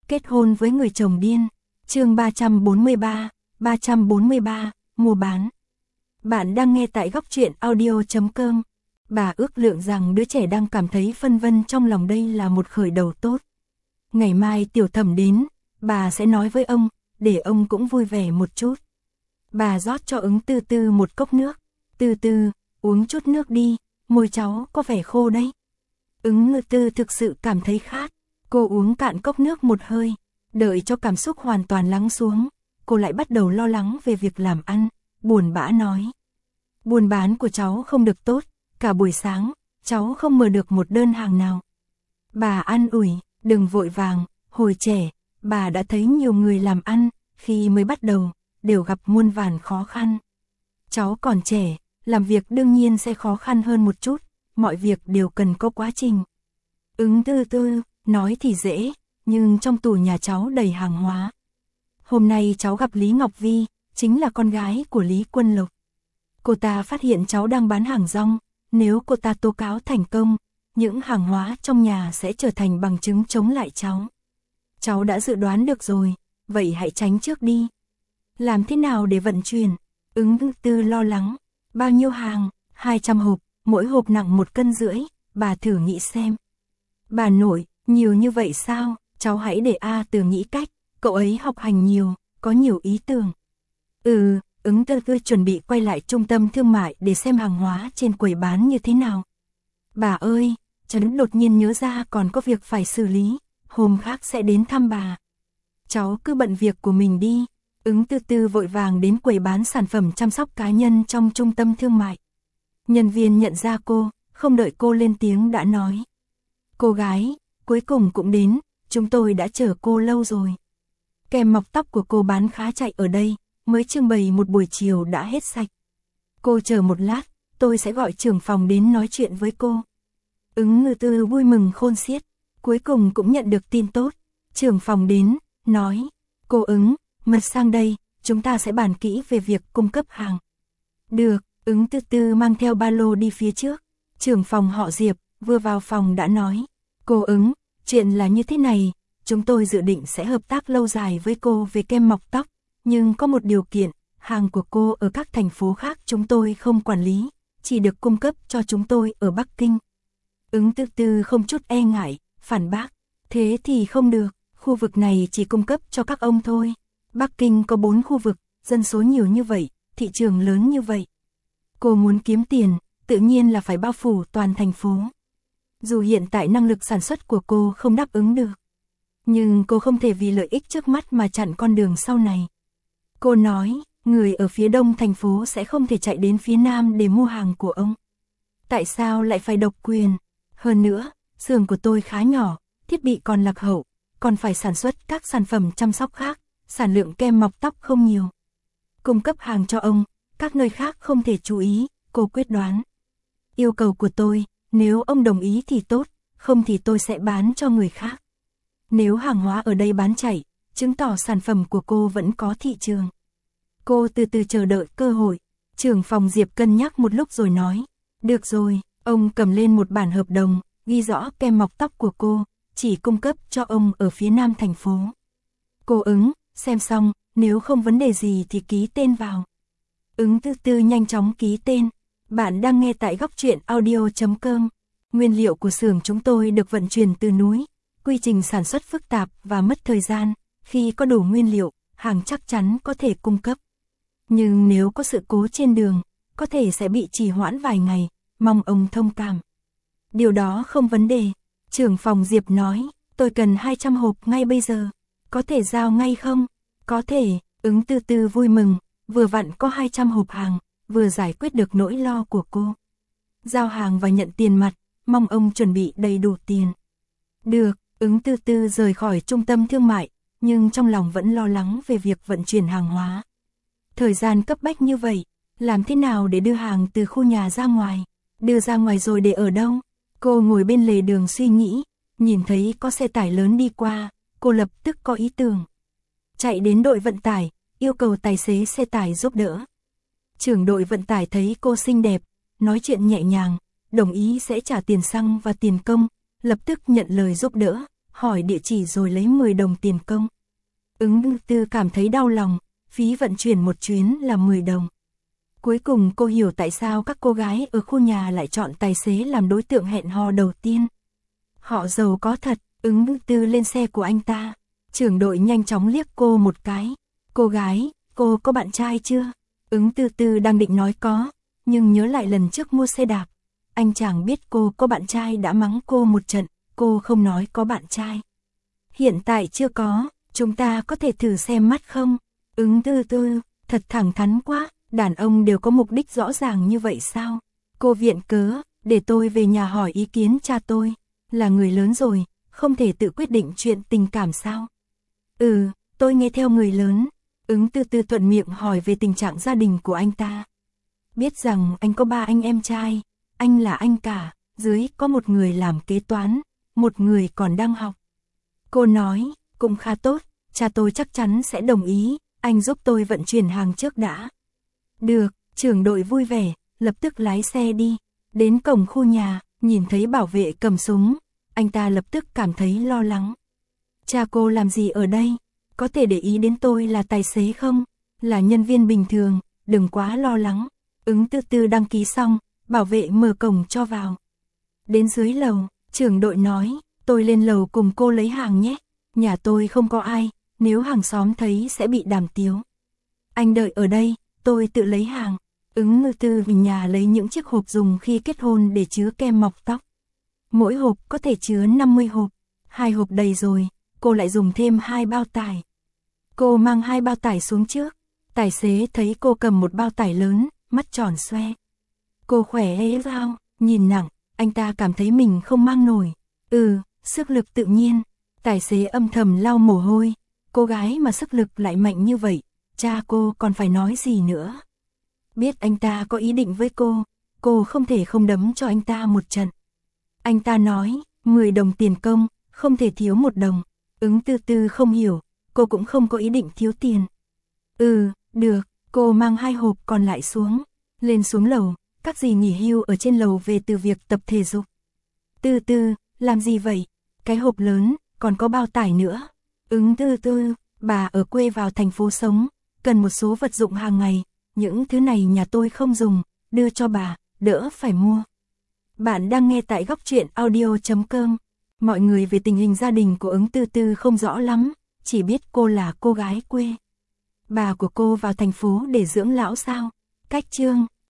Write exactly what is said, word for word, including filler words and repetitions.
Kết hôn với người chồng điên. Chương ba trăm bốn mươi ba, ba trăm bốn mươi ba, mua bán. Bạn đang nghe tại góc truyện audio chấm com. Bà ước lượng rằng đứa trẻ đang cảm thấy phân vân trong lòng đây là một khởi đầu tốt. Ngày mai Tiểu Thẩm đến, bà sẽ nói với ông, để ông cũng vui vẻ một chút. Bà rót cho Ứng Tư Tư một cốc nước. Tư Tư, uống chút nước đi, môi cháu có vẻ khô đấy. Ứng Ngư Tư thực sự cảm thấy khát. Cô uống cạn cốc nước một hơi, đợi cho cảm xúc hoàn toàn lắng xuống, cô lại bắt đầu lo lắng về việc làm ăn, buồn bã nói. Buôn bán của cháu không được tốt, cả buổi sáng, cháu không mở được một đơn hàng nào. Bà an ủi, đừng vội vàng, hồi trẻ, bà đã thấy nhiều người làm ăn, khi mới bắt đầu, đều gặp muôn vàn khó khăn. Cháu còn trẻ, làm việc đương nhiên sẽ khó khăn hơn một chút, mọi việc đều cần có quá trình. Ứng Tư Tư, nói thì dễ, nhưng trong tủ nhà cháu đầy hàng hóa. Hôm nay cháu gặp Lý Ngọc Vi, chính là con gái của Lý Quân Lộc. Cô ta phát hiện cháu đang bán hàng rong, nếu cô ta tố cáo thành công, những hàng hóa trong nhà sẽ trở thành bằng chứng chống lại cháu. Cháu đã dự đoán được rồi, vậy hãy tránh trước đi. Làm thế nào để vận chuyển? Ứng Tư lo lắng. Bao nhiêu hàng? hai trăm hộp, mỗi hộp nặng một cân rưỡi, bà thử nghĩ xem. Bà nội, nhiều như vậy sao? Cháu hãy để A Từ nghĩ cách, cậu ấy học hành nhiều, có nhiều ý tưởng. Ừ, Ứng Tư Tư chuẩn bị quay lại trung tâm thương mại để xem hàng hóa trên quầy bán như thế nào. Bà ơi, cháu đột nhiên nhớ ra còn có việc phải xử lý, hôm khác sẽ đến thăm bà. Cháu cứ bận việc của mình đi. Ứng Tư Tư vội vàng đến quầy bán sản phẩm chăm sóc cá nhân trong trung tâm thương mại. Nhân viên nhận ra cô, không đợi cô lên tiếng đã nói. Cô gái, cuối cùng cũng đến, chúng tôi đã chờ cô lâu rồi. Kem mọc tóc của cô bán khá chạy ở đây, mới trưng bày một buổi chiều đã hết sạch. Cô chờ một lát, tôi sẽ gọi trưởng phòng đến nói chuyện với cô. Ứng Ngư Tư vui mừng khôn xiết, cuối cùng cũng nhận được tin tốt. Trưởng phòng đến, nói, cô Ứng, mật sang đây, chúng ta sẽ bàn kỹ về việc cung cấp hàng. Được, Ứng Tư Tư mang theo ba lô đi phía trước. Trưởng phòng họ Diệp, vừa vào phòng đã nói, cô Ứng, chuyện là như thế này, chúng tôi dự định sẽ hợp tác lâu dài với cô về kem mọc tóc, nhưng có một điều kiện, hàng của cô ở các thành phố khác chúng tôi không quản lý, chỉ được cung cấp cho chúng tôi ở Bắc Kinh. Ứng Tư Tư không chút e ngại, phản bác, thế thì không được, khu vực này chỉ cung cấp cho các ông thôi. Bắc Kinh có bốn khu vực, dân số nhiều như vậy, thị trường lớn như vậy. Cô muốn kiếm tiền, tự nhiên là phải bao phủ toàn thành phố. Dù hiện tại năng lực sản xuất của cô không đáp ứng được, nhưng cô không thể vì lợi ích trước mắt mà chặn con đường sau này. Cô nói, người ở phía đông thành phố sẽ không thể chạy đến phía nam để mua hàng của ông. Tại sao lại phải độc quyền? Hơn nữa, xưởng của tôi khá nhỏ, thiết bị còn lạc hậu, còn phải sản xuất các sản phẩm chăm sóc khác, sản lượng kem mọc tóc không nhiều. Cung cấp hàng cho ông, các nơi khác không thể chú ý, cô quyết đoán. Yêu cầu của tôi, nếu ông đồng ý thì tốt, không thì tôi sẽ bán cho người khác. Nếu hàng hóa ở đây bán chạy, chứng tỏ sản phẩm của cô vẫn có thị trường. Cô từ từ chờ đợi cơ hội. Trưởng phòng Diệp cân nhắc một lúc rồi nói, được rồi, ông cầm lên một bản hợp đồng, ghi rõ kem mọc tóc của cô, chỉ cung cấp cho ông ở phía nam thành phố. Cô Ứng, xem xong, nếu không vấn đề gì thì ký tên vào. Ứng Tư Tư nhanh chóng ký tên. Bạn đang nghe tại góc truyện audio chấm com. Nguyên liệu của xưởng chúng tôi được vận chuyển từ núi, quy trình sản xuất phức tạp và mất thời gian, khi có đủ nguyên liệu, hàng chắc chắn có thể cung cấp. Nhưng nếu có sự cố trên đường, có thể sẽ bị trì hoãn vài ngày, mong ông thông cảm. Điều đó không vấn đề. Trưởng phòng Diệp nói, tôi cần hai trăm hộp ngay bây giờ. Có thể giao ngay không? Có thể. Ứng Tư Tư vui mừng, vừa vặn có hai trăm hộp hàng, vừa giải quyết được nỗi lo của cô. Giao hàng và nhận tiền mặt, mong ông chuẩn bị đầy đủ tiền. Được, Ứng Tư Tư rời khỏi trung tâm thương mại, nhưng trong lòng vẫn lo lắng về việc vận chuyển hàng hóa. Thời gian cấp bách như vậy, làm thế nào để đưa hàng từ khu nhà ra ngoài? Đưa ra ngoài rồi để ở đâu? Cô ngồi bên lề đường suy nghĩ, nhìn thấy có xe tải lớn đi qua, cô lập tức có ý tưởng. Chạy đến đội vận tải, yêu cầu tài xế xe tải giúp đỡ. Trưởng đội vận tải thấy cô xinh đẹp, nói chuyện nhẹ nhàng, đồng ý sẽ trả tiền xăng và tiền công, lập tức nhận lời giúp đỡ, hỏi địa chỉ rồi lấy mười đồng tiền công. Ứng Tư Tư cảm thấy đau lòng, phí vận chuyển một chuyến là mười đồng. Cuối cùng cô hiểu tại sao các cô gái ở khu nhà lại chọn tài xế làm đối tượng hẹn hò đầu tiên. Họ giàu có thật. Ứng Tư Tư lên xe của anh ta. Trưởng đội nhanh chóng liếc cô một cái. Cô gái, cô có bạn trai chưa? Ứng Tư Tư đang định nói có, nhưng nhớ lại lần trước mua xe đạp. Anh chàng biết cô có bạn trai đã mắng cô một trận, cô không nói có bạn trai. Hiện tại chưa có, chúng ta có thể thử xem mắt không? Ứng Tư Tư, thật thẳng thắn quá, đàn ông đều có mục đích rõ ràng như vậy sao? Cô viện cớ, để tôi về nhà hỏi ý kiến cha tôi. Là người lớn rồi, không thể tự quyết định chuyện tình cảm sao? Ừ, tôi nghe theo người lớn. Ứng Tư Tư thuận miệng hỏi về tình trạng gia đình của anh ta. Biết rằng anh có ba anh em trai, anh là anh cả, dưới có một người làm kế toán, một người còn đang học. Cô nói, cũng khá tốt, cha tôi chắc chắn sẽ đồng ý, anh giúp tôi vận chuyển hàng trước đã. Được, trưởng đội vui vẻ, lập tức lái xe đi. Đến cổng khu nhà, nhìn thấy bảo vệ cầm súng, anh ta lập tức cảm thấy lo lắng. Cha cô làm gì ở đây? Có thể để ý đến tôi là tài xế không? Là nhân viên bình thường, đừng quá lo lắng. Ứng Tư Tư đăng ký xong, bảo vệ mở cổng cho vào. Đến dưới lầu, trưởng đội nói, tôi lên lầu cùng cô lấy hàng nhé. Nhà tôi không có ai, nếu hàng xóm thấy sẽ bị đàm tiếu. Anh đợi ở đây, tôi tự lấy hàng. Ứng Tư Tư về nhà lấy những chiếc hộp dùng khi kết hôn để chứa kem mọc tóc. Mỗi hộp có thể chứa năm mươi hộp. Hai hộp đầy rồi, cô lại dùng thêm hai bao tải. Cô mang hai bao tải xuống trước. Tài xế thấy cô cầm một bao tải lớn, mắt tròn xoe. Cô khỏe hễ sao, nhìn nặng, anh ta cảm thấy mình không mang nổi. Ừ, sức lực tự nhiên. Tài xế âm thầm lau mồ hôi. Cô gái mà sức lực lại mạnh như vậy, cha cô còn phải nói gì nữa. Biết anh ta có ý định với cô, cô không thể không đấm cho anh ta một trận. Anh ta nói, mười đồng tiền công, không thể thiếu một đồng. Ứng Tư Tư không hiểu, cô cũng không có ý định thiếu tiền. Ừ, được, cô mang hai hộp còn lại xuống. Lên xuống lầu, các dì nghỉ hưu ở trên lầu về từ việc tập thể dục. Tư Tư, làm gì vậy? Cái hộp lớn, còn có bao tải nữa. Ứng Tư Tư, bà ở quê vào thành phố sống, cần một số vật dụng hàng ngày. Những thứ này nhà tôi không dùng, đưa cho bà, đỡ phải mua. Bạn đang nghe tại góc truyện audio chấm com. Mọi người về tình hình gia đình của Ứng Tư Tư không rõ lắm, chỉ biết cô là cô gái quê. Bà của cô vào thành phố để dưỡng lão sao? Cách chương